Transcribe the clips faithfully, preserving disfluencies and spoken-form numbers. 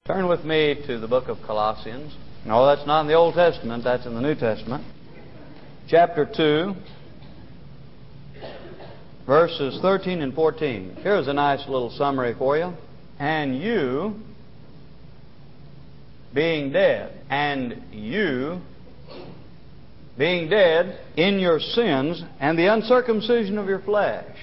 Turn with me to the book of Colossians. No, that's not in the Old Testament. That's in the New Testament. Chapter two, verses thirteen and fourteen. Here's a nice little summary for you. And you, being dead, and you, being dead in your sins and the uncircumcision of your flesh.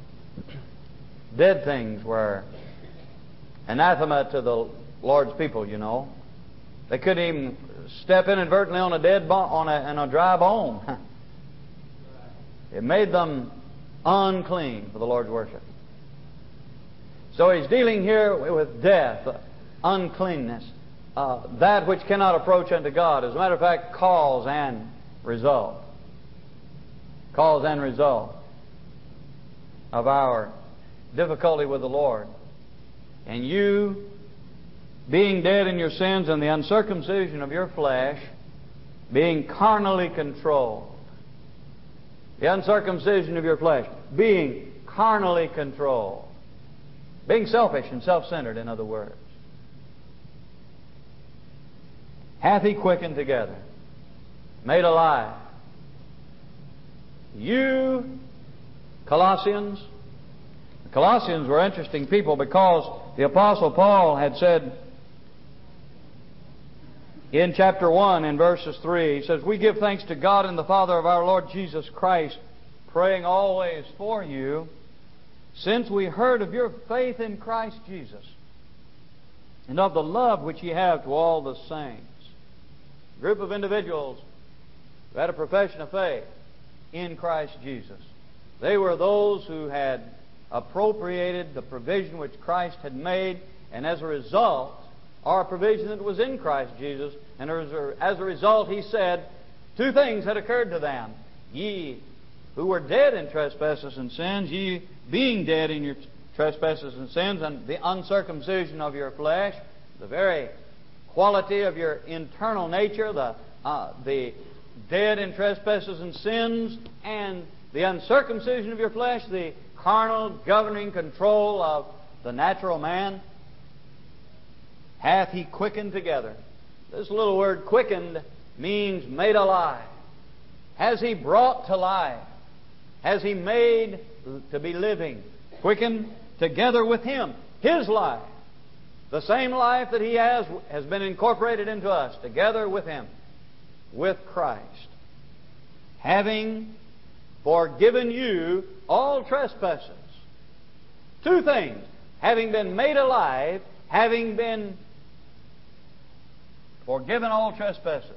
Dead things were anathema to the Lord's people, you know. They couldn't even step inadvertently on a dead bone, on a, on a dry bone. It made them unclean for the Lord's worship. So he's dealing here with death, uncleanness, uh, that which cannot approach unto God. As a matter of fact, cause and result. Cause and result of our difficulty with the Lord. And you, being dead in your sins and the uncircumcision of your flesh, being carnally controlled. The uncircumcision of your flesh, being carnally controlled. Being selfish and self-centered, in other words. Hath He quickened together, made alive. You, Colossians. The Colossians were interesting people because the Apostle Paul had said in chapter one, in verses three, he says, "We give thanks to God and the Father of our Lord Jesus Christ, praying always for you, since we heard of your faith in Christ Jesus, and of the love which ye have to all the saints." A group of individuals who had a profession of faith in Christ Jesus. They were those who had appropriated the provision which Christ had made, and as a result, our provision that was in Christ Jesus, and as a, as a result, he said, two things had occurred to them. Ye who were dead in trespasses and sins, ye being dead in your trespasses and sins, and the uncircumcision of your flesh, the very quality of your internal nature, the, uh, the dead in trespasses and sins, and the uncircumcision of your flesh, the carnal governing control of the natural man, hath He quickened together. This little word quickened means made alive. Has He brought to life? Has He made to be living? Quickened together with Him. His life. The same life that He has has been incorporated into us, together with Him, with Christ. Having forgiven you all trespasses. Two things. Having been made alive, having been forgiven all trespasses.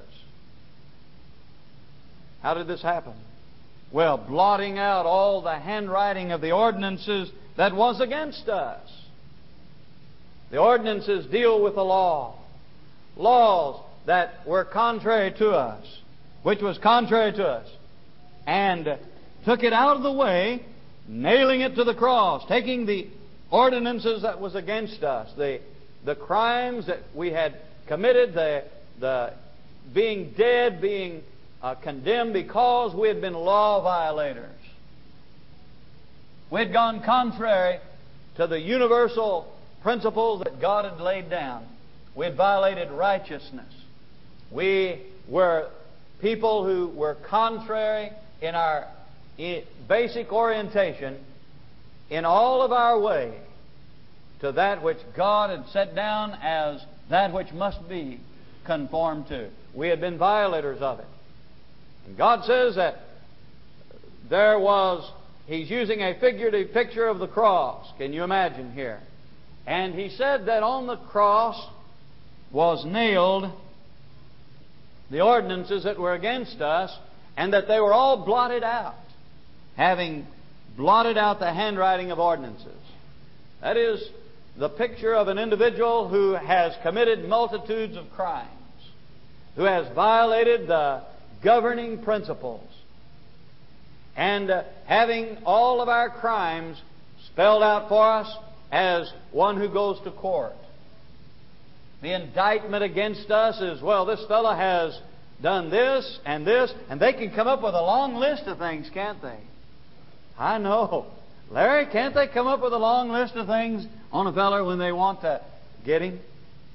How did this happen? Well, blotting out all the handwriting of the ordinances that was against us. The ordinances deal with the law. Laws that were contrary to us, which was contrary to us. And took it out of the way, nailing it to the cross, taking the ordinances that was against us, the, the crimes that we had committed, the, the being dead, being uh, condemned because we had been law violators. We had gone contrary to the universal principles that God had laid down. We had violated righteousness. We were people who were contrary in our basic orientation in all of our way to that which God had set down as that which must be conformed to. We had been violators of it. And God says that there was, He's using a figurative picture of the cross. Can you imagine here? And He said that on the cross was nailed the ordinances that were against us, and that they were all blotted out, having blotted out the handwriting of ordinances. That is the picture of an individual who has committed multitudes of crimes, who has violated the governing principles, and uh, having all of our crimes spelled out for us as one who goes to court. The indictment against us is, well, this fellow has done this and this, and they can come up with a long list of things, can't they? I know. Larry, can't they come up with a long list of things on a fellow when they want to get him?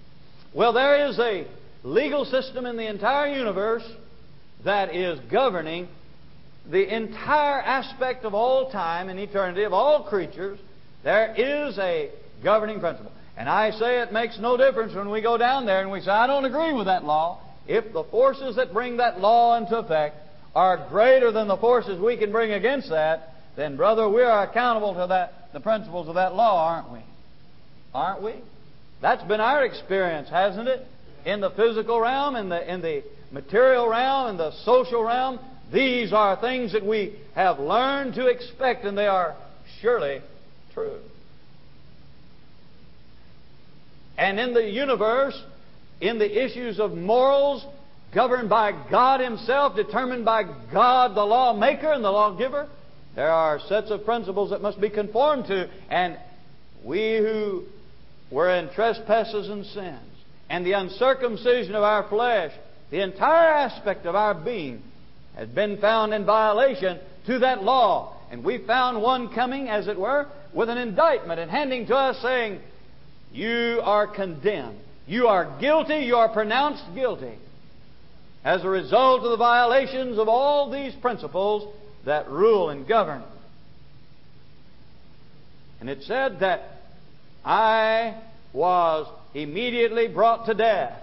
Well, there is a legal system in the entire universe that is governing the entire aspect of all time and eternity, of all creatures. There is a governing principle. And I say it makes no difference when we go down there and we say, I don't agree with that law. If the forces that bring that law into effect are greater than the forces we can bring against that, then, brother, we are accountable to that, the principles of that law, aren't we? Aren't we? That's been our experience, hasn't it? In the physical realm, in the, in the material realm, in the social realm, these are things that we have learned to expect, and they are surely true. And in the universe, in the issues of morals, governed by God Himself, determined by God, the lawmaker and the lawgiver, there are sets of principles that must be conformed to. And we who were in trespasses and sins, and the uncircumcision of our flesh, the entire aspect of our being has been found in violation to that law. And we found one coming, as it were, with an indictment and handing to us saying, you are condemned. You are guilty. You are pronounced guilty as a result of the violations of all these principles that rule and govern. And it said that I was immediately brought to death,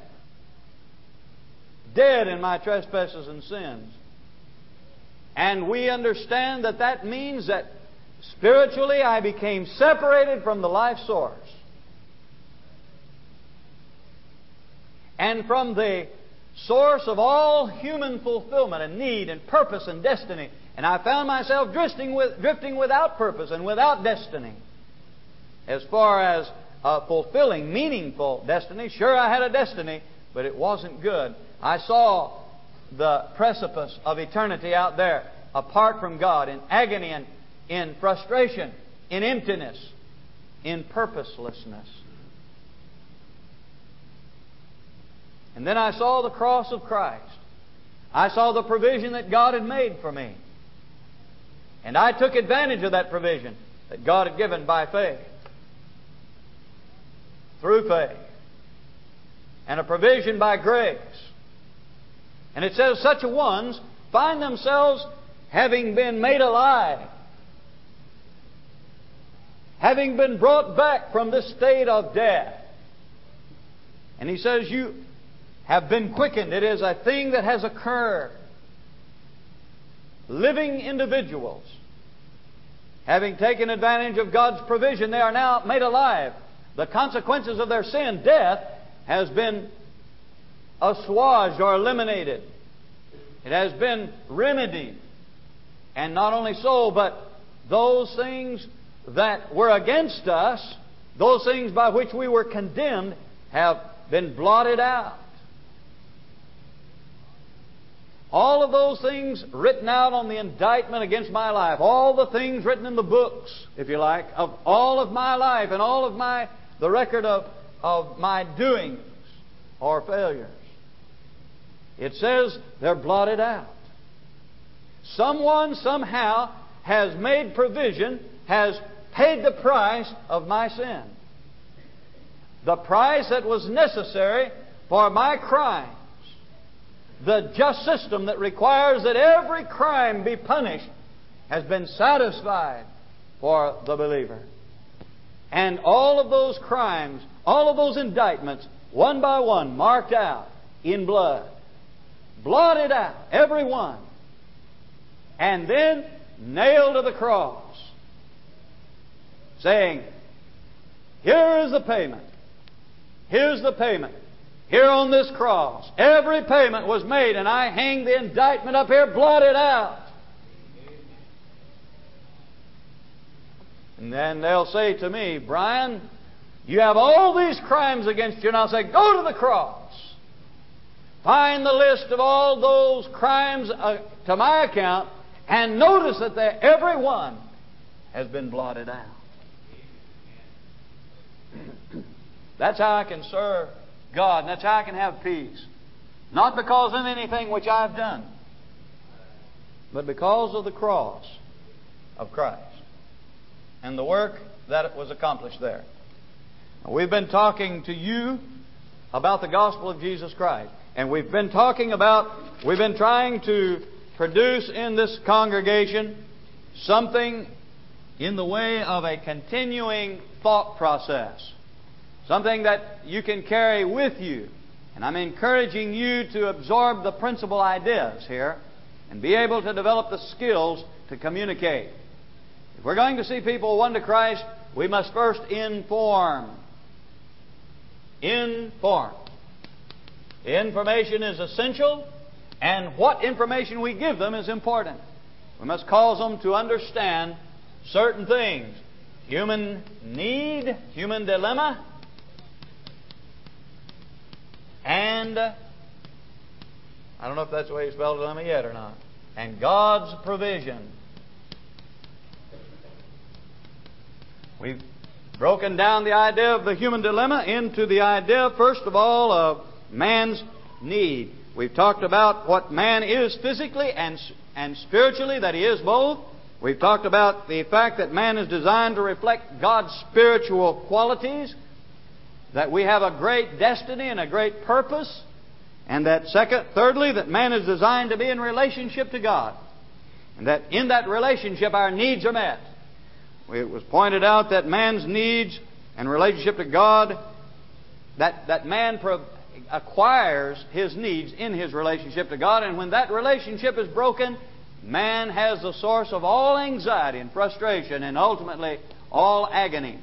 dead in my trespasses and sins. And we understand that that means that spiritually I became separated from the life source and from the source of all human fulfillment and need and purpose and destiny. And I found myself drifting, with, drifting without purpose and without destiny. As far as a fulfilling, meaningful destiny, sure, I had a destiny, but it wasn't good. I saw the precipice of eternity out there, apart from God, in agony and in frustration, in emptiness, in purposelessness. And then I saw the cross of Christ. I saw the provision that God had made for me. And I took advantage of that provision that God had given by faith. Through faith. And a provision by grace. And it says such a ones find themselves having been made alive, having been brought back from this state of death. And he says you have been quickened. It is a thing that has occurred. Living individuals, having taken advantage of God's provision, they are now made alive. The consequences of their sin, death, has been assuaged or eliminated. It has been remedied. And not only so, but those things that were against us, those things by which we were condemned, have been blotted out. All of those things written out on the indictment against my life, all the things written in the books, if you like, of all of my life and all of my the record of, of my doings or failures. It says they're blotted out. Someone somehow has made provision, has paid the price of my sin. The price that was necessary for my crimes. The just system that requires that every crime be punished has been satisfied for the believer. And all of those crimes, all of those indictments, one by one, marked out in blood. Blotted out, every one. And then nailed to the cross. Saying, here is the payment. Here's the payment. Here on this cross. Every payment was made, and I hang the indictment up here, blotted out. And then they'll say to me, Brian, you have all these crimes against you. And I'll say, go to the cross. Find the list of all those crimes uh, to my account, and notice that they, every one has been blotted out. That's how I can serve God, and that's how I can have peace. Not because of anything which I've done, but because of the cross of Christ and the work that was accomplished there. Now, we've been talking to you about the gospel of Jesus Christ. And we've been talking about, we've been trying to produce in this congregation something in the way of a continuing thought process. Something that you can carry with you. And I'm encouraging you to absorb the principal ideas here and be able to develop the skills to communicate. If we're going to see people won to Christ, we must first inform. Inform. Information is essential, and what information we give them is important. We must cause them to understand certain things. Human need, human dilemma, and uh, I don't know if that's the way you spell dilemma yet or not. And God's provision. We've broken down the idea of the human dilemma into the idea, first of all, of man's need. We've talked about what man is physically and, and spiritually, that he is both. We've talked about the fact that man is designed to reflect God's spiritual qualities, that we have a great destiny and a great purpose, and that second, thirdly, that man is designed to be in relationship to God, and that in that relationship our needs are met. It was pointed out that man's needs and relationship to God, that, that man pro- acquires his needs in his relationship to God, and when that relationship is broken, man has the source of all anxiety and frustration and ultimately all agony.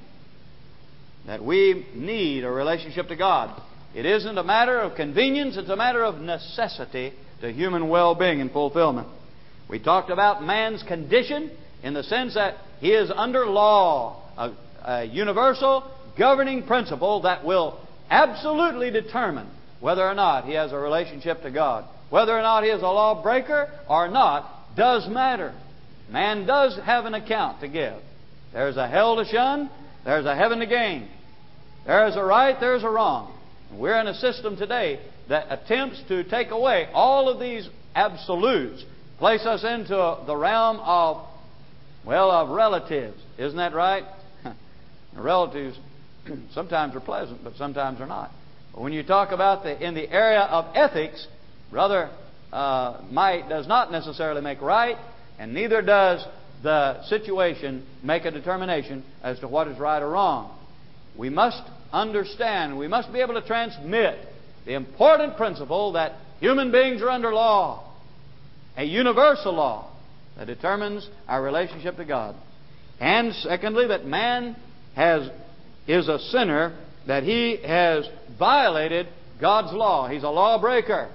That we need a relationship to God. It isn't a matter of convenience, it's a matter of necessity to human well-being and fulfillment. We talked about man's condition in the sense that he is under law, a, a universal governing principle that will absolutely determine whether or not he has a relationship to God. Whether or not he is a lawbreaker or not does matter. Man does have an account to give. There's a hell to shun, there's a heaven to gain. There's a right, there's a wrong. We're in a system today that attempts to take away all of these absolutes, place us into the realm of, well, of relatives. Isn't that right? Relatives sometimes are pleasant, but sometimes are not. But when you talk about the in the area of ethics, brother, uh, might does not necessarily make right, and neither does the situation make a determination as to what is right or wrong. We must understand, we must be able to transmit the important principle that human beings are under law, a universal law that determines our relationship to God. And secondly, that man has is a sinner, that he has violated God's law. He's a lawbreaker.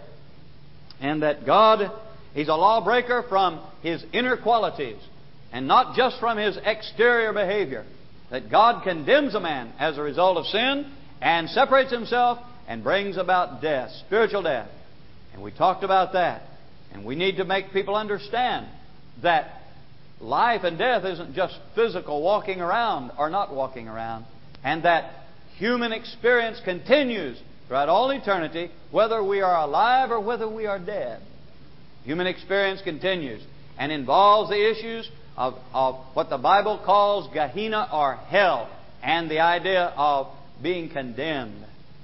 And that God, he's a lawbreaker from his inner qualities and not just from his exterior behavior. That God condemns a man as a result of sin and separates himself and brings about death, spiritual death. And we talked about that. And we need to make people understand that life and death isn't just physical walking around or not walking around, and that human experience continues throughout all eternity, whether we are alive or whether we are dead. Human experience continues and involves the issues of, of what the Bible calls Gehenna or hell, and the idea of being condemned.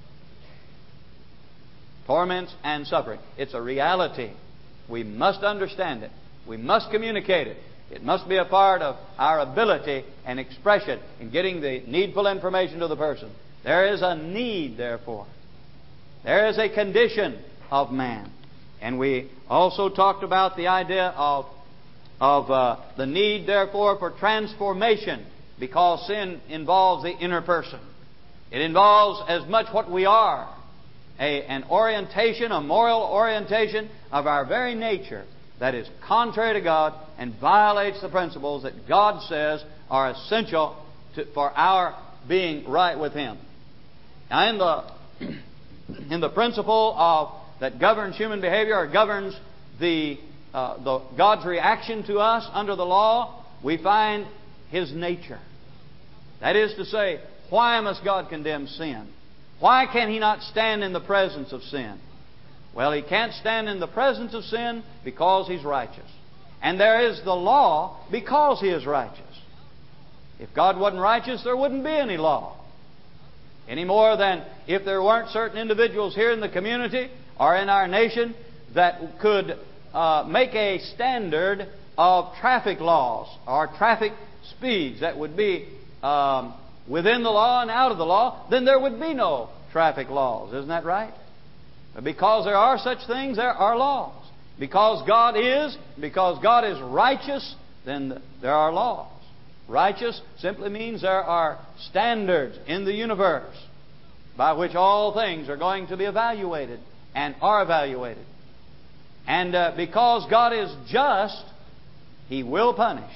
Torments and suffering. It's a reality. We must understand it. We must communicate it. It must be a part of our ability and expression in getting the needful information to the person. There is a need, therefore. There is a condition of man. And we also talked about the idea of, of uh, the need, therefore, for transformation, because sin involves the inner person. It involves as much what we are, a, an orientation, a moral orientation of our very nature that is contrary to God and violates the principles that God says are essential to, for our being right with Him. Now, in the in the principle of that governs human behavior or governs the uh, the God's reaction to us under the law, we find His nature. That is to say, why must God condemn sin? Why can He not stand in the presence of sin? Well, He can't stand in the presence of sin because He's righteous. And there is the law because He is righteous. If God wasn't righteous, there wouldn't be any law. Any more than if there weren't certain individuals here in the community or in our nation that could uh, make a standard of traffic laws or traffic speeds that would be um, within the law and out of the law, then there would be no traffic laws. Isn't that right? But because there are such things, there are laws. Because God is, because God is righteous, then there are laws. Righteous simply means there are standards in the universe by which all things are going to be evaluated and are evaluated. And uh, because God is just, He will punish.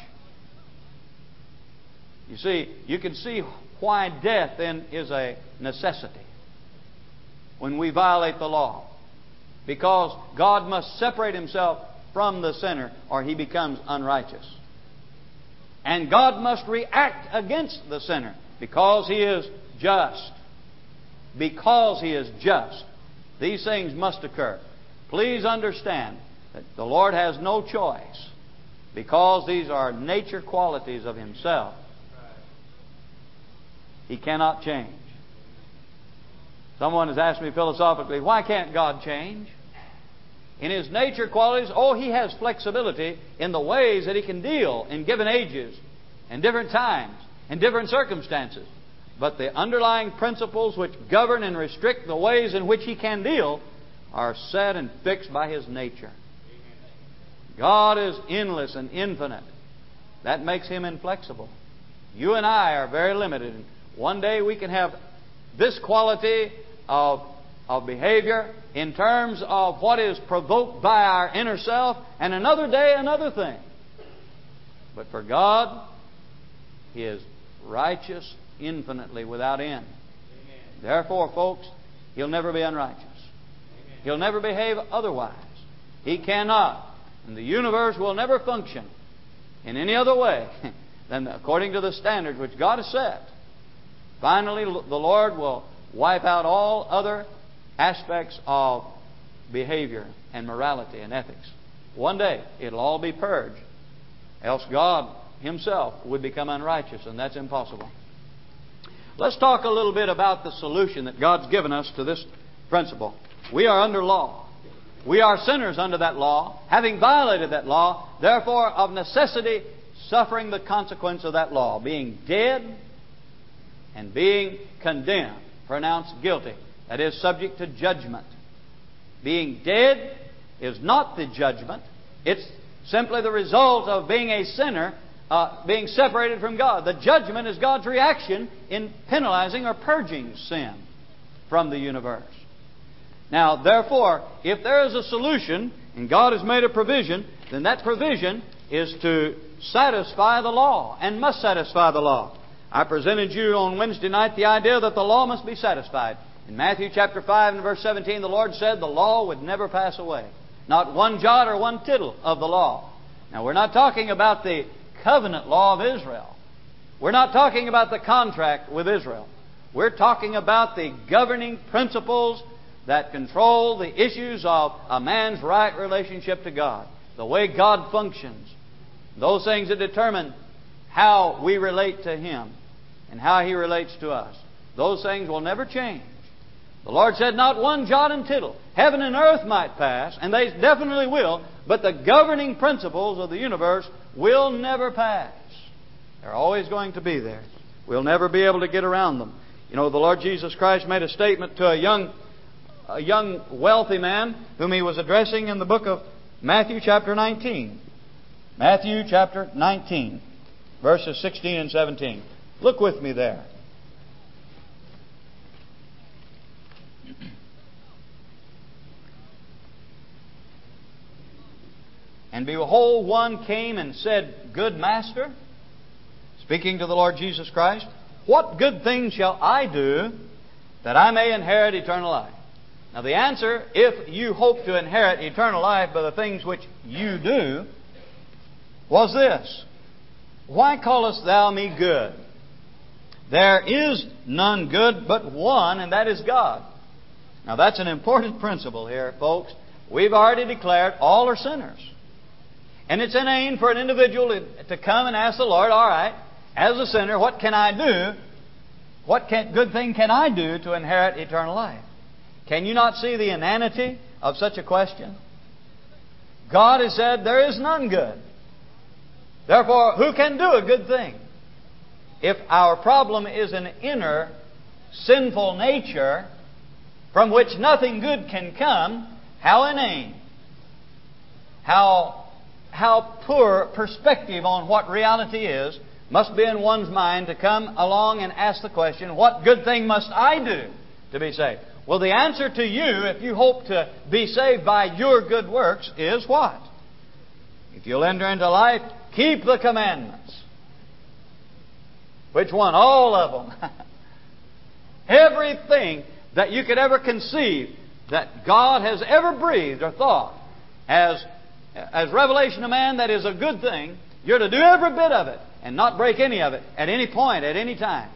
You see, you can see why death then is a necessity when we violate the law. Because God must separate Himself from the sinner or he becomes unrighteous. And God must react against the sinner because He is just. Because He is just. These things must occur. Please understand that the Lord has no choice because these are nature qualities of Himself. He cannot change. Someone has asked me philosophically, why can't God change? In His nature qualities, oh, He has flexibility in the ways that He can deal in given ages and different times and different circumstances. But the underlying principles which govern and restrict the ways in which He can deal are set and fixed by His nature. God is endless and infinite. That makes Him inflexible. You and I are very limited. One day we can have this quality of, of behavior in terms of what is provoked by our inner self, and another day another thing. But for God, He is righteous infinitely without end. Amen. Therefore, folks, He'll never be unrighteous. Amen. He'll never behave otherwise. He cannot. And the universe will never function in any other way than according to the standards which God has set. Finally, the Lord will wipe out all other aspects of behavior and morality and ethics. One day, it'll all be purged. Else God Himself would become unrighteous, and that's impossible. Let's talk a little bit about the solution that God's given us to this principle. We are under law. We are sinners under that law, having violated that law, therefore of necessity suffering the consequence of that law, being dead and being condemned, pronounced guilty. That is subject to judgment. Being dead is not the judgment. It's simply the result of being a sinner, uh, being separated from God. The judgment is God's reaction in penalizing or purging sin from the universe. Now, therefore, if there is a solution, and God has made a provision, then that provision is to satisfy the law, and must satisfy the law. I presented you on Wednesday night the idea that the law must be satisfied. In Matthew chapter five and verse seventeen, the Lord said the law would never pass away. Not one jot or one tittle of the law. Now, we're not talking about the covenant law of Israel. We're not talking about the contract with Israel. We're talking about the governing principles that control the issues of a man's right relationship to God. The way God functions. Those things that determine how we relate to Him and how He relates to us. Those things will never change. The Lord said, not one jot and tittle. Heaven and earth might pass, and they definitely will, but the governing principles of the universe will never pass. They're always going to be there. We'll never be able to get around them. You know, the Lord Jesus Christ made a statement to a young, a young wealthy man whom He was addressing in the book of Matthew chapter nineteen. Matthew chapter nineteen, verses sixteen and seventeen. Look with me there. And behold, one came and said, Good Master, speaking to the Lord Jesus Christ, what good thing shall I do that I may inherit eternal life? Now the answer, if you hope to inherit eternal life by the things which you do, was this: Why callest thou me good? There is none good but one, and that is God. Now that's an important principle here, folks. We've already declared all are sinners. And it's inane for an individual to come and ask the Lord, all right, as a sinner, what can I do? what can, good thing can I do to inherit eternal life? Can you not see the inanity of such a question? God has said there is none good. Therefore, who can do a good thing? If our problem is an inner sinful nature from which nothing good can come, how inane, how, how poor perspective on what reality is must be in one's mind to come along and ask the question, what good thing must I do to be saved? Well, the answer to you, if you hope to be saved by your good works, is what? If you'll enter into life, keep the commandments. Which one? All of them. Everything that you could ever conceive that God has ever breathed or thought as, as revelation to man that is a good thing, you're to do every bit of it and not break any of it at any point, at any time.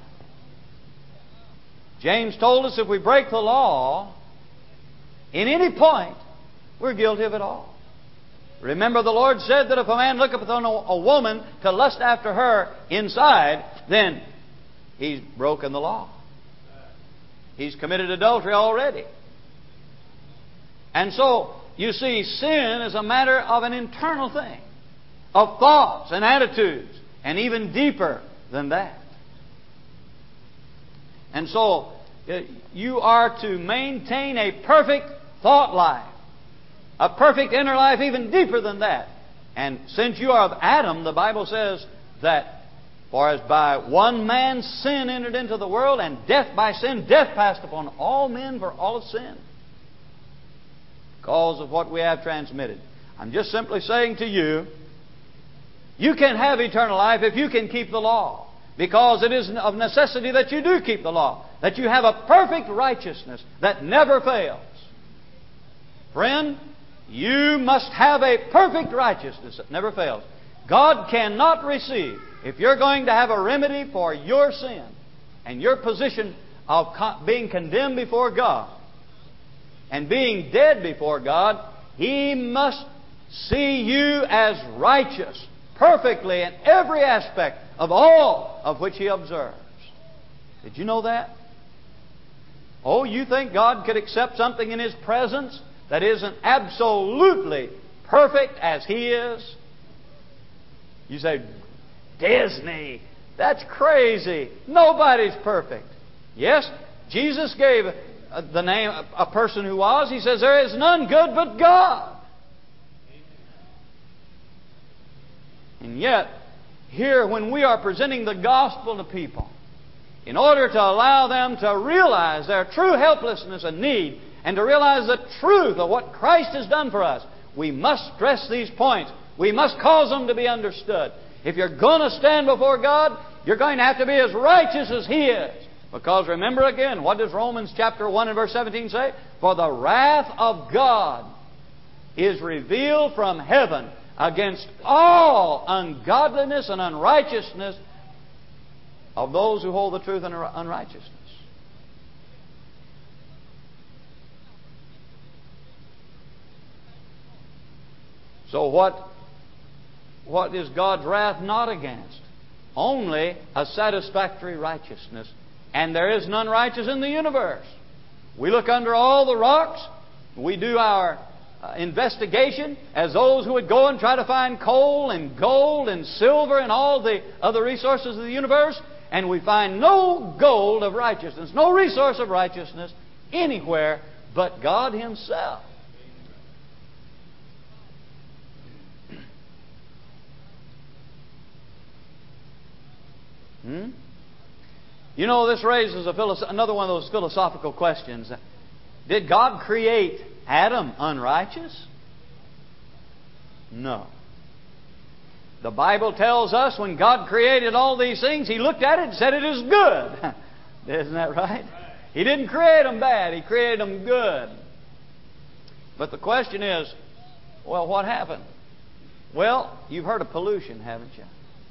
James told us if we break the law in any point, we're guilty of it all. Remember, the Lord said that if a man looketh upon a, a woman to lust after her inside, then he's broken the law. He's committed adultery already. And so, you see, sin is a matter of an internal thing, of thoughts and attitudes, and even deeper than that. And so, you are to maintain a perfect thought life, a perfect inner life even deeper than that. And since you are of Adam, the Bible says that for as by one man's sin entered into the world, and death by sin, death passed upon all men, for all have sinned, because of what we have transmitted. I'm just simply saying to you, you can have eternal life if you can keep the law. Because it is of necessity that you do keep the law. That you have a perfect righteousness that never fails. Friend, you must have a perfect righteousness that never fails. God cannot receive, if you're going to have a remedy for your sin and your position of being condemned before God and being dead before God, He must see you as righteous perfectly in every aspect of all of which He observes. Did you know that? Oh, you think God could accept something in His presence that isn't absolutely perfect as He is? You say, Disney, that's crazy. Nobody's perfect. Yes, Jesus gave the name a person who was. He says, there is none good but God. And yet, here when we are presenting the gospel to people, in order to allow them to realize their true helplessness and need, and to realize the truth of what Christ has done for us, we must stress these points. We must cause them to be understood. If you're going to stand before God, you're going to have to be as righteous as He is. Because remember again, what does Romans chapter one and verse seventeen say? For the wrath of God is revealed from heaven against all ungodliness and unrighteousness of those who hold the truth in unrighteousness. So what, what is God's wrath not against? Only a satisfactory righteousness. And there is none righteous in the universe. We look under all the rocks. We do our uh, investigation as those who would go and try to find coal and gold and silver and all the other resources of the universe. And we find no gold of righteousness, no resource of righteousness anywhere but God Himself. Hmm? You know, this raises a philosoph- another one of those philosophical questions. Did God create Adam unrighteous? No. The Bible tells us when God created all these things, He looked at it and said it is good. Isn't that right? He didn't create them bad. He created them good. But the question is, well, what happened? Well, you've heard of pollution, haven't you?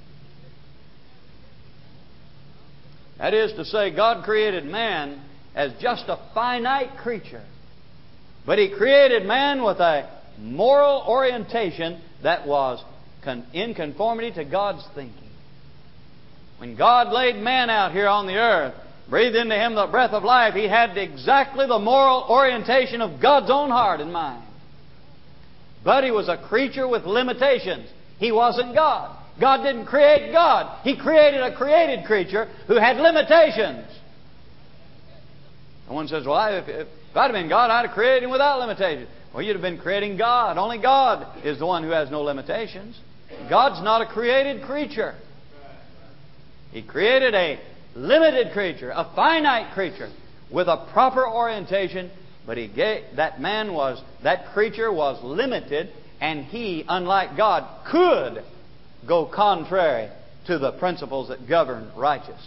That is to say, God created man as just a finite creature. But He created man with a moral orientation that was in conformity to God's thinking. When God laid man out here on the earth, breathed into him the breath of life, he had exactly the moral orientation of God's own heart and mind. But he was a creature with limitations. He wasn't God. God didn't create God. He created a created creature who had limitations. And one says, well, if, if I'd have been God, I'd have created him without limitations. Well, you'd have been creating God. Only God is the one who has no limitations. God's not a created creature. He created a limited creature, a finite creature, with a proper orientation, but he gave, that man was, that creature was limited, and he, unlike God, could go contrary to the principles that govern righteousness.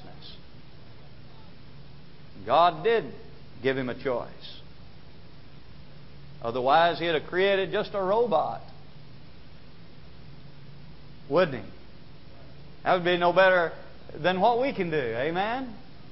God did give him a choice. Otherwise, he'd have created just a robot. Wouldn't he? That would be no better than what we can do. Amen?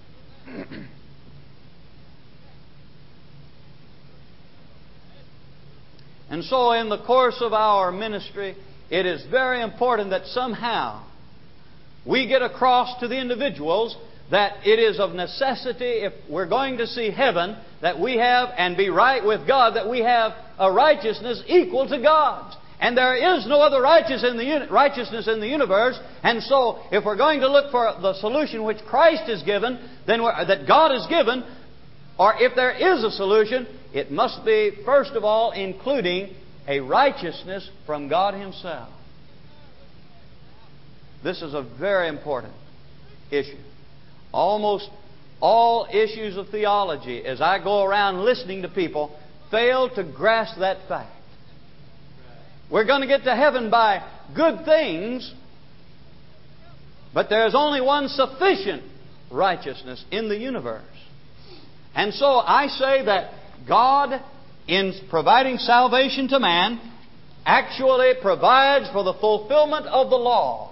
And so in the course of our ministry, it is very important that somehow we get across to the individuals that it is of necessity, if we're going to see heaven, that we have, and be right with God, that we have a righteousness equal to God's. And there is no other righteous in the, righteousness in the universe. And so, if we're going to look for the solution which Christ has given, then we're, that God has given, or if there is a solution, it must be, first of all, including a righteousness from God Himself. This is a very important issue. Almost all issues of theology, as I go around listening to people, fail to grasp that fact. We're going to get to heaven by good things, but there's only one sufficient righteousness in the universe. And so I say that God, in providing salvation to man, actually provides for the fulfillment of the law.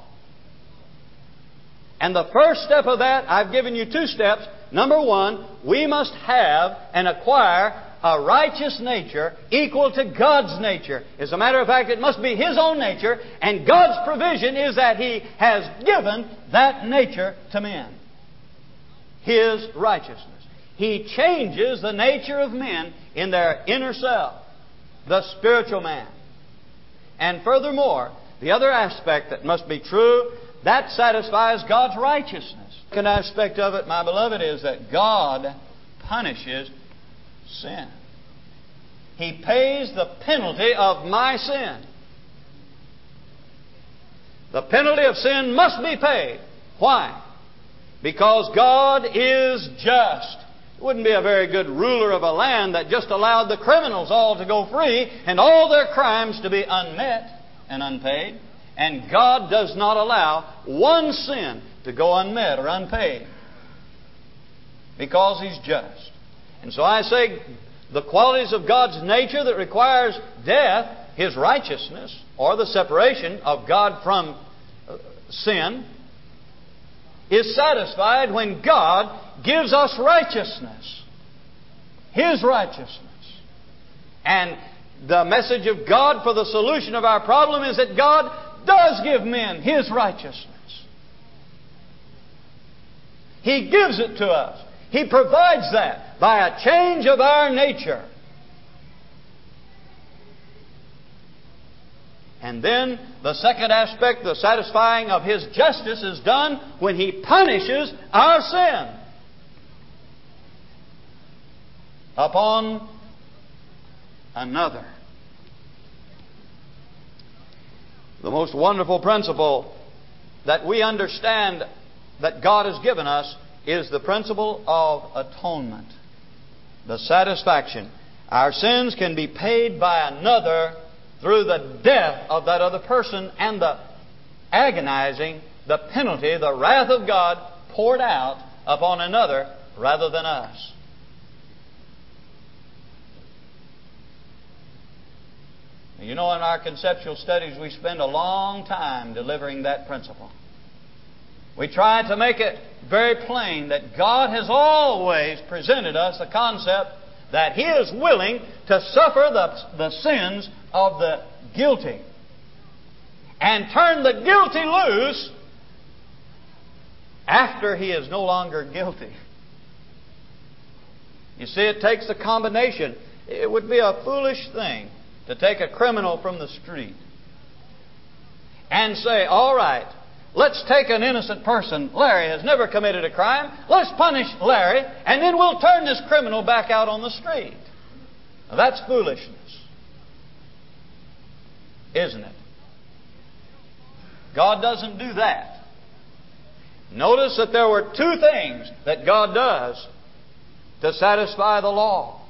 And the first step of that, I've given you two steps. Number one, we must have and acquire a righteous nature equal to God's nature. As a matter of fact, it must be His own nature, and God's provision is that He has given that nature to men. His righteousness. He changes the nature of men in their inner self, the spiritual man. And furthermore, the other aspect that must be true, that satisfies God's righteousness. The second aspect of it, my beloved, is that God punishes sin. He pays the penalty of my sin. The penalty of sin must be paid. Why? Because God is just. It wouldn't be a very good ruler of a land that just allowed the criminals all to go free and all their crimes to be unmet and unpaid. And God does not allow one sin to go unmet or unpaid, because He's just. And so I say the qualities of God's nature that requires death, His righteousness, or the separation of God from sin, is satisfied when God gives us righteousness. His righteousness. And the message of God for the solution of our problem is that God does give men His righteousness. He gives it to us. He provides that by a change of our nature. And then the second aspect, the satisfying of His justice, is done when He punishes our sin upon another. The most wonderful principle that we understand that God has given us is the principle of atonement. The satisfaction. Our sins can be paid by another through the death of that other person and the agonizing, the penalty, the wrath of God poured out upon another rather than us. You know, in our conceptual studies, we spend a long time delivering that principle. We try to make it very plain that God has always presented us the concept that He is willing to suffer the, the sins of the guilty and turn the guilty loose after he is no longer guilty. You see, it takes a combination. It would be a foolish thing to take a criminal from the street and say, all right, let's take an innocent person. Larry has never committed a crime. Let's punish Larry, and then we'll turn this criminal back out on the street. Now, that's foolishness, isn't it? God doesn't do that. Notice that there were two things that God does to satisfy the law.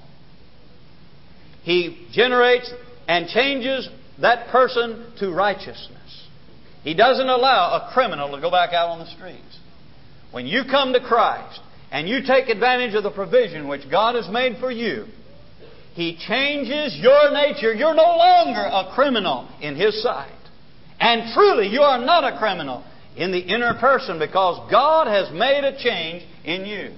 He generates and changes that person to righteousness. He doesn't allow a criminal to go back out on the streets. When you come to Christ and you take advantage of the provision which God has made for you, He changes your nature. You're no longer a criminal in His sight. And truly, you are not a criminal in the inner person because God has made a change in you.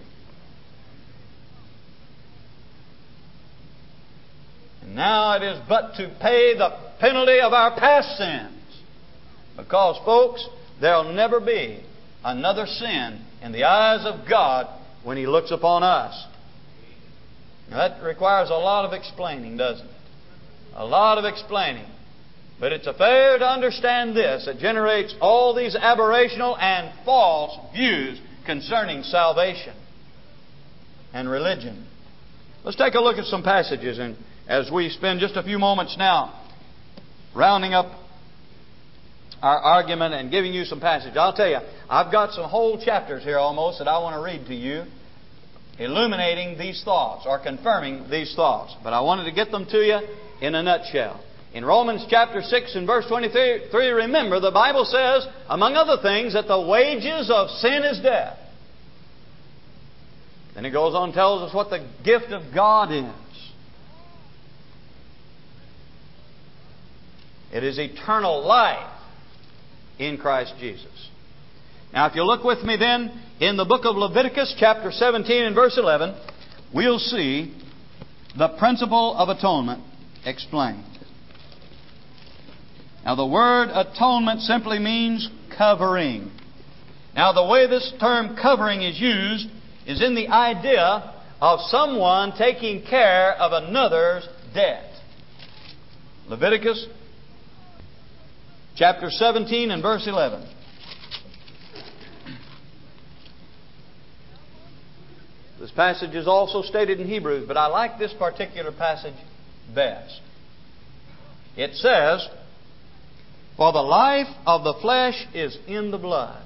And now it is but to pay the penalty of our past sins. Because, folks, there'll never be another sin in the eyes of God when He looks upon us. Now, that requires a lot of explaining, doesn't it? A lot of explaining. But it's a fair to understand this. It generates all these aberrational and false views concerning salvation and religion. Let's take a look at some passages, and as we spend just a few moments now rounding up our argument and giving you some passage. I'll tell you, I've got some whole chapters here almost that I want to read to you, illuminating these thoughts or confirming these thoughts. But I wanted to get them to you in a nutshell. In Romans chapter six and verse twenty-three, remember, the Bible says, among other things, that the wages of sin is death. Then it goes on and tells us what the gift of God is. It is eternal life in Christ Jesus. Now, if you look with me then in the book of Leviticus chapter seventeen and verse eleven, we'll see the principle of atonement explained. Now, the word atonement simply means covering. Now, the way this term covering is used is in the idea of someone taking care of another's debt. Leviticus chapter seventeen and verse eleven. This passage is also stated in Hebrews, but I like this particular passage best. It says, for the life of the flesh is in the blood.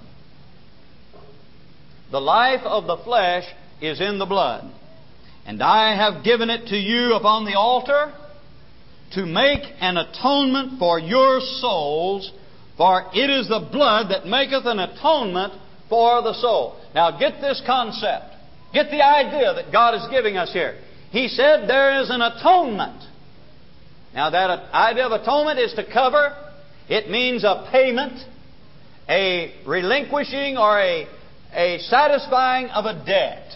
The life of the flesh is in the blood. And I have given it to you upon the altar to make an atonement for your souls, for it is the blood that maketh an atonement for the soul. Now get this concept. Get the idea that God is giving us here. He said there is an atonement. Now that idea of atonement is to cover. It means a payment, a relinquishing or a, a satisfying of a debt.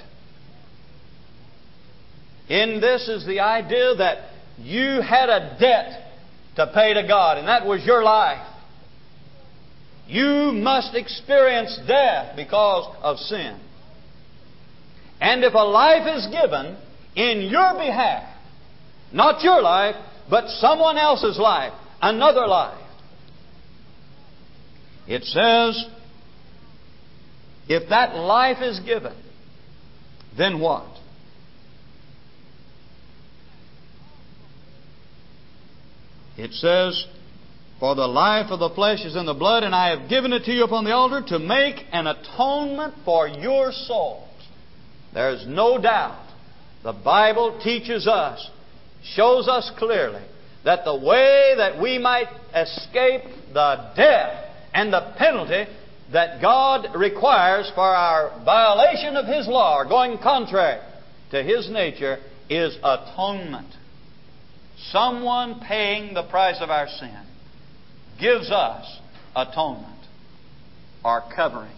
In this is the idea that you had a debt to pay to God, and that was your life. You must experience death because of sin. And if a life is given in your behalf, not your life, but someone else's life, another life, it says, if that life is given, then what? It says, for the life of the flesh is in the blood, and I have given it to you upon the altar to make an atonement for your souls. There is no doubt the Bible teaches us, shows us clearly, that the way that we might escape the death and the penalty that God requires for our violation of His law, or going contrary to His nature, is atonement. Someone paying the price of our sin gives us atonement or covering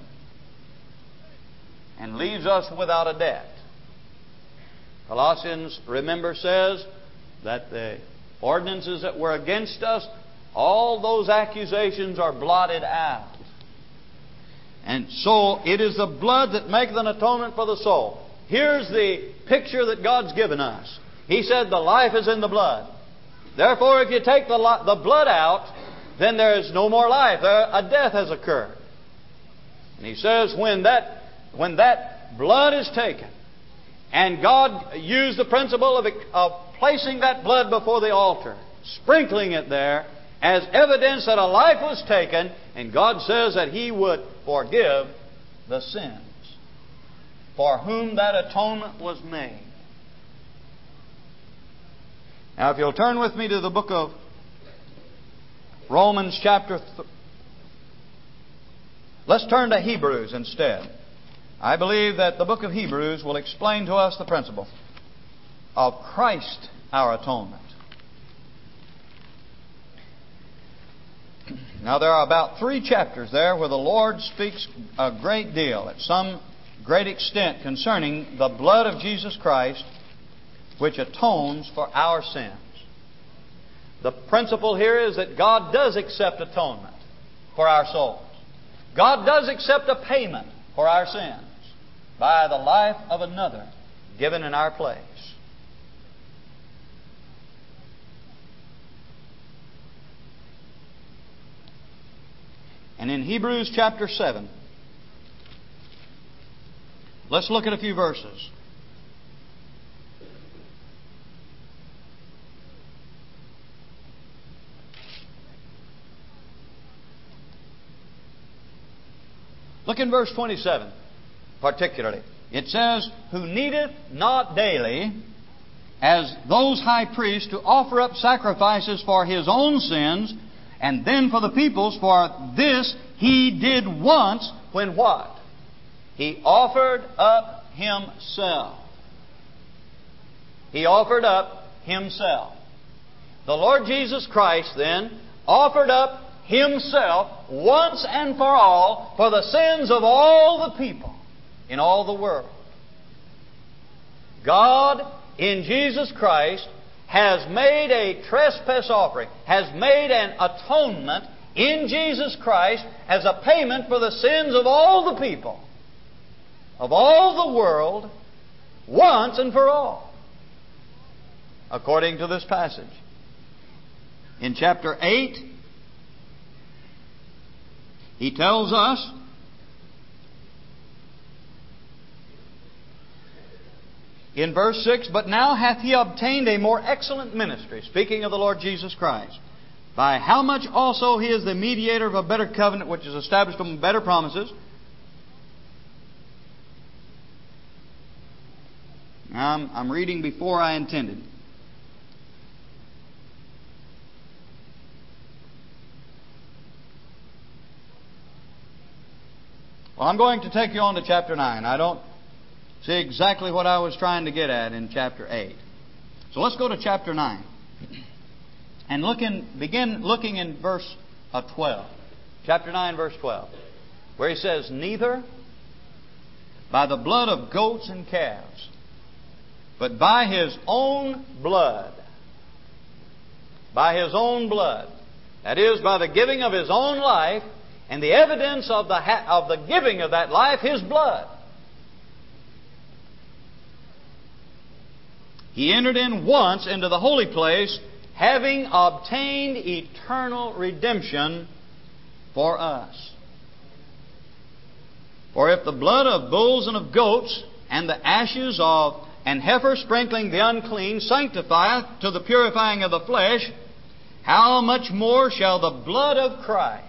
and leaves us without a debt. Colossians, remember, says that the ordinances that were against us, all those accusations are blotted out. And so it is the blood that maketh an atonement for the soul. here's the picture that God's given us. He said the life is in the blood. Therefore, if you take the, li- the blood out, then there is no more life. There, a death has occurred. And He says when that, when that blood is taken, and God used the principle of, of placing that blood before the altar, sprinkling it there as evidence that a life was taken, and God says that He would forgive the sins for whom that atonement was made. Now, if you'll turn with me to the book of Romans chapter th- Let's turn to Hebrews instead. I believe that the book of Hebrews will explain to us the principle of Christ, our atonement. Now, there are about three chapters there where the Lord speaks a great deal, at some great extent, concerning the blood of Jesus Christ, which atones for our sins. The principle here is that God does accept atonement for our souls. God does accept a payment for our sins by the life of another given in our place. And in Hebrews chapter seven, let's look at a few verses. Look in verse twenty-seven, particularly. It says, "Who needeth not daily, as those high priests, to offer up sacrifices for His own sins, and then for the people's, for this He did once," when what? He offered up Himself. He offered up Himself. The Lord Jesus Christ, then, offered up Himself once and for all for the sins of all the people in all the world. God, in Jesus Christ, has made a trespass offering, has made an atonement in Jesus Christ as a payment for the sins of all the people, of all the world, once and for all, according to this passage. In chapter eight, He tells us in verse six, "But now hath He obtained a more excellent ministry," speaking of the Lord Jesus Christ, "by how much also He is the mediator of a better covenant, which is established on better promises." Now, I'm, I'm reading before I intended. Well, I'm going to take you on to chapter nine. I don't see exactly what I was trying to get at in chapter eight. So let's go to chapter nine. And look in, begin looking in verse twelve. Chapter nine, verse twelve. Where he says, "Neither by the blood of goats and calves, but by His own blood." By His own blood. That is, by the giving of His own life, and the evidence of the, ha- of the giving of that life, His blood. He entered in once into the holy place, having obtained eternal redemption for us. For if the blood of bulls and of goats, and the ashes of an heifer sprinkling the unclean, sanctifieth to the purifying of the flesh, how much more shall the blood of Christ,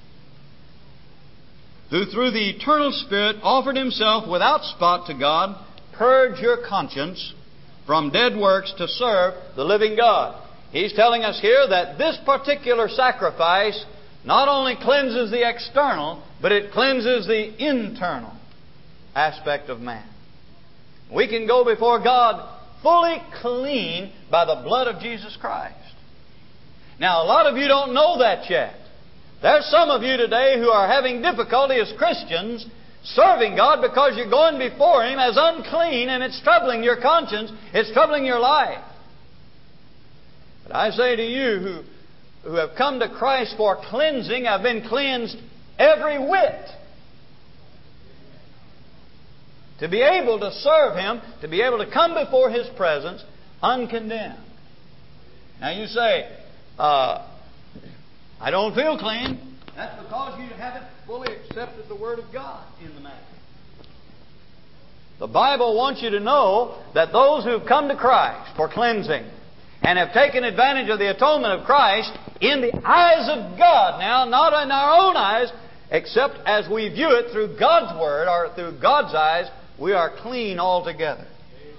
who through the eternal Spirit offered Himself without spot to God, purge your conscience from dead works to serve the living God. He's telling us here that this particular sacrifice not only cleanses the external, but it cleanses the internal aspect of man. We can go before God fully clean by the blood of Jesus Christ. Now, a lot of you don't know that yet. There's some of you today who are having difficulty as Christians serving God because you're going before Him as unclean, and it's troubling your conscience, it's troubling your life. But I say to you who, who have come to Christ for cleansing, have been cleansed every whit. to be able to serve Him, to be able to come before His presence uncondemned. Now you say, uh, I don't feel clean. That's because you haven't fully accepted the Word of God in the matter. The Bible wants you to know that those who have come to Christ for cleansing and have taken advantage of the atonement of Christ in the eyes of God now, not in our own eyes, except as we view it through God's Word or through God's eyes, we are clean altogether.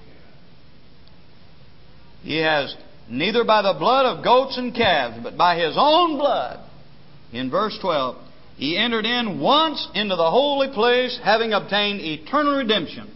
He has neither by the blood of goats and calves, but by His own blood. In verse twelve, He entered in once into the holy place, having obtained eternal redemption.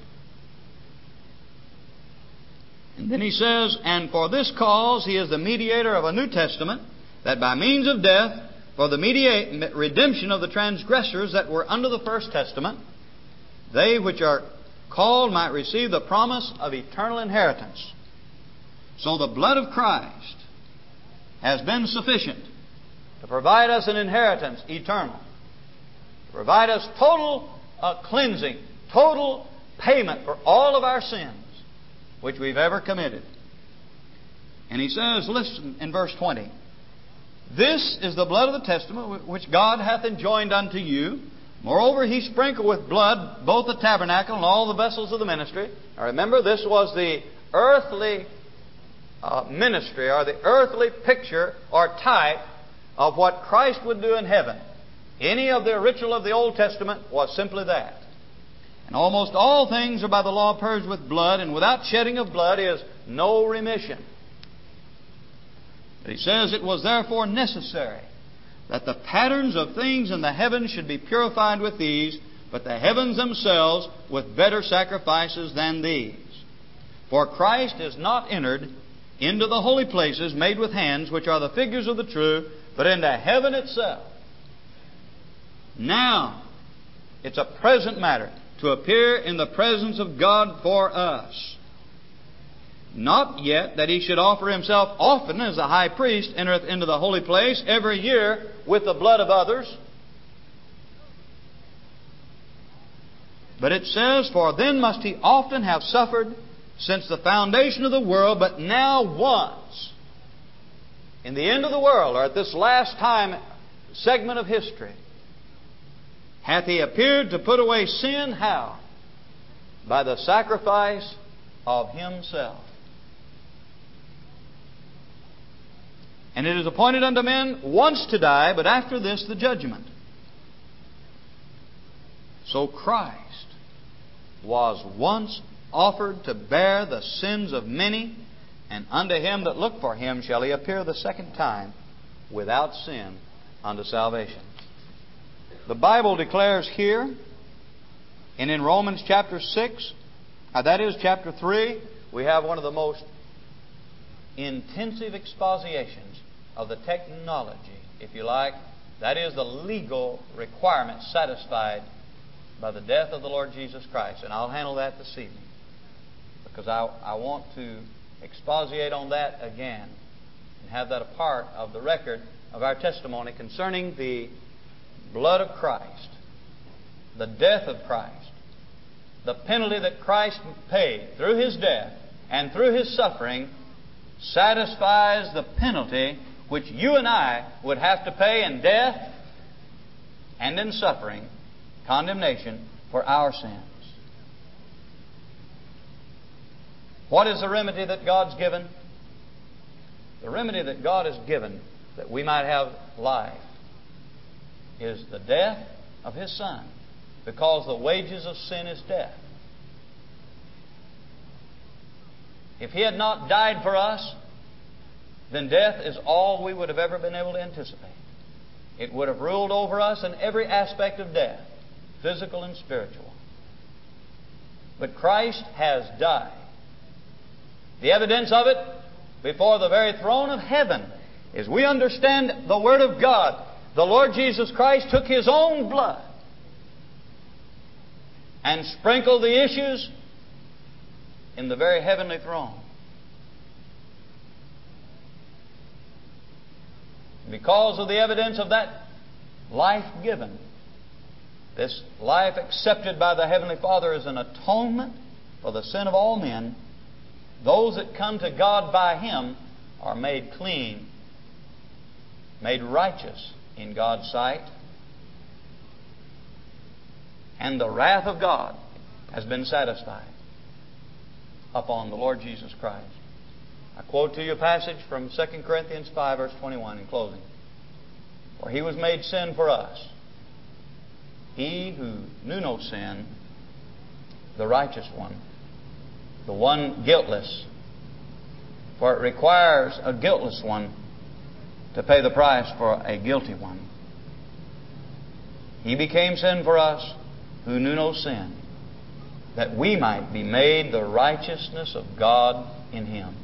And then He says, and for this cause He is the mediator of a new testament, that by means of death, for the mediate redemption of the transgressors that were under the first testament, they which are called might receive the promise of eternal inheritance. So the blood of Christ has been sufficient to provide us an inheritance eternal, to provide us total uh, cleansing, total payment for all of our sins which we've ever committed. And He says, listen in verse twenty, this is the blood of the testament which God hath enjoined unto you. Moreover, He sprinkled with blood both the tabernacle and all the vessels of the ministry. Now remember, this was the earthly uh, ministry, or the earthly picture or type of what Christ would do in heaven. Any of the ritual of the Old Testament was simply that. And almost all things are by the law purged with blood, and without shedding of blood is no remission. But He says, it was therefore necessary that the patterns of things in the heavens should be purified with these, but the heavens themselves with better sacrifices than these. For Christ is not entered into the holy places made with hands, which are the figures of the true, but into heaven itself. Now, it's a present matter to appear in the presence of God for us. Not yet that He should offer Himself often, as the high priest entereth into the holy place every year with the blood of others. But it says, for then must He often have suffered since the foundation of the world, but now once, in the end of the world, or at this last time segment of history, hath He appeared to put away sin. How? By the sacrifice of Himself. And it is appointed unto men once to die, but after this the judgment. So Christ was once offered to bear the sins of many, and unto him that look for Him shall He appear the second time without sin unto salvation. The Bible declares here, and in Romans chapter six, uh, that is chapter three, we have one of the most intensive expositions of the technology, if you like. That is the legal requirement satisfied by the death of the Lord Jesus Christ. And I'll handle that this evening, because I, I want to exposiate on that again and have that a part of the record of our testimony concerning the blood of Christ, the death of Christ, the penalty that Christ paid through His death and through His suffering satisfies the penalty which you and I would have to pay in death and in suffering, condemnation for our sins. What is the remedy that God's given? The remedy that God has given that we might have life is the death of His Son, because the wages of sin is death. If He had not died for us, then death is all we would have ever been able to anticipate. It would have ruled over us in every aspect of death, physical and spiritual. But Christ has died. The evidence of it before the very throne of heaven is we understand the Word of God. The Lord Jesus Christ took His own blood and sprinkled the issues in the very heavenly throne. Because of the evidence of that life given, This life accepted by the Heavenly Father is an atonement for the sin of all men. Those that come to God by Him are made clean, made righteous in God's sight. And the wrath of God has been satisfied upon the Lord Jesus Christ. I quote to you a passage from Second Corinthians five, verse twenty-one in closing. For He was made sin for us, He who knew no sin, the righteous one, the one guiltless. For it requires a guiltless one to pay the price for a guilty one. He became sin for us who knew no sin, that we might be made the righteousness of God in Him.